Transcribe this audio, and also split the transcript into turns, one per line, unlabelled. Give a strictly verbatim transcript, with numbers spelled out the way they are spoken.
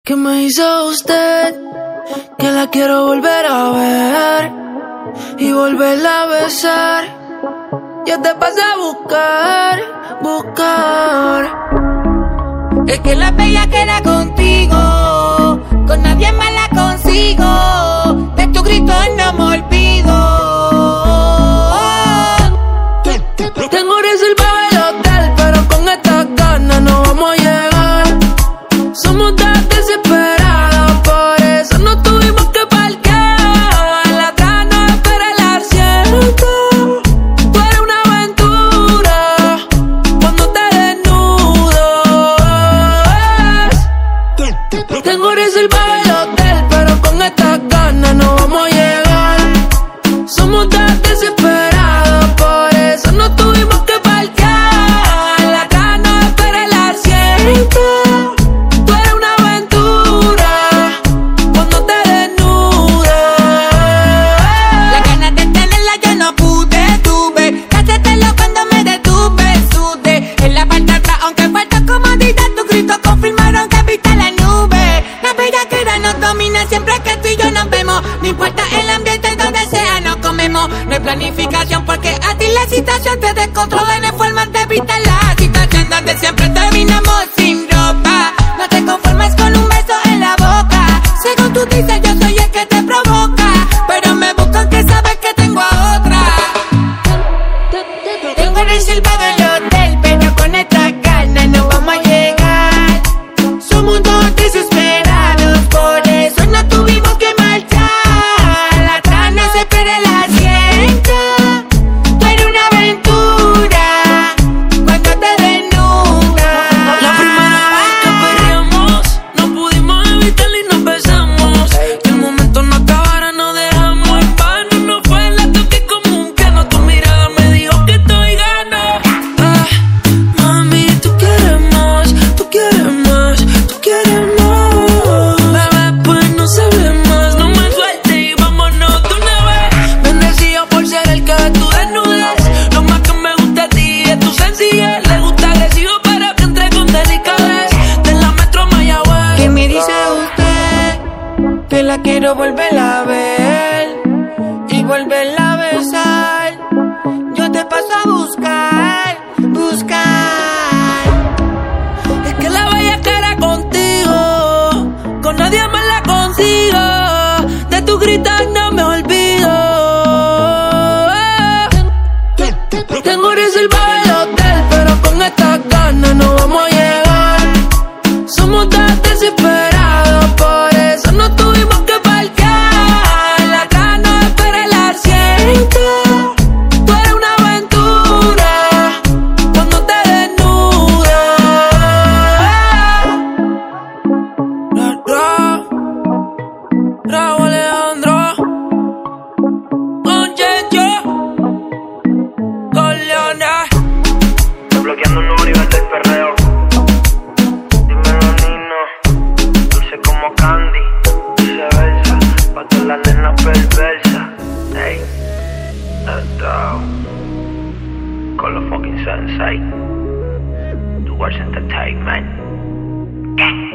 ¿Qué me hizo usted? Que la quiero volver a ver y volverla a besar. Yo te pasé a buscar, buscar.
Es que la bella que era contigo, con nadie más la consigo. De tu grito no me olvido.
Tengo reservado el hotel, pero con estas ganas no vamos a llegar. Somos tan desesperados, por eso no tuvimos que parquear. La gana espera el asiento. Tú eres una aventura cuando te desnudas. Tengo reservado el hotel, pero con estas ganas no vamos a llegar. Somos tan desesperados, por eso no tuvimos que parquear. La gana espera el asiento.
Siempre que tú y yo nos vemos, no importa el ambiente donde sea, nos comemos. No hay planificación porque a ti la situación te descontrola. No hay forma de evitar la situación donde siempre terminamos sin ropa. No te conformes con un beso en la boca. Según tú dices, yo soy el que te provoca, pero me buscan que sabes que tengo a otra. Tengo reservado el hotel, pero con estas ganas no vamos a llegar. Somos dos desesperados, por eso no tuvimos que marchar. La trama se espera el asiento. Tú eres una aventura cuando te desnudas.
La primera vez que perreamos, no pudimos evitarlo y nos besamos. Que el momento no acabara, no dejamos en vano. No fue la toque común que no, tu mirada me dijo que estoy gano. Ah, mami, tú quieres más, tú quieres más, tú quieres más. Bebé, pues no se hable más, no me sueltes y vámonos de una vez. Bendecido por ser el que tú desnudes. Lo más que me gusta a ti es tu sencillez. Le gusta agresivo, pero que entre con delicadez. De la Metro Mayagüez.
¿Qué me dice usted? Que la quiero volver a ver y volverla a besar. Yo te paso a buscar, buscar.
Es que la bella que era contigo, con nadie más la consigo. De tu gritar no me olvido. Tengo reservado el hotel, pero con estas ganas no vamos a llegar. Somos tan desesperados, por eso no tuvimos que parquear. La gana espera el asiento. Tú eres una aventura cuando te desnudas. Ra, ra, Raúl Alejandro, con Checho, con Leona.
Desbloqueando un nuevo nivel del perreo. Dímelo, Nino. Dulce como candy. Viceversa. Pa' todas las nenas perversas. Ey. That's down. Con los fucking sensei. Tu Words Entertainment.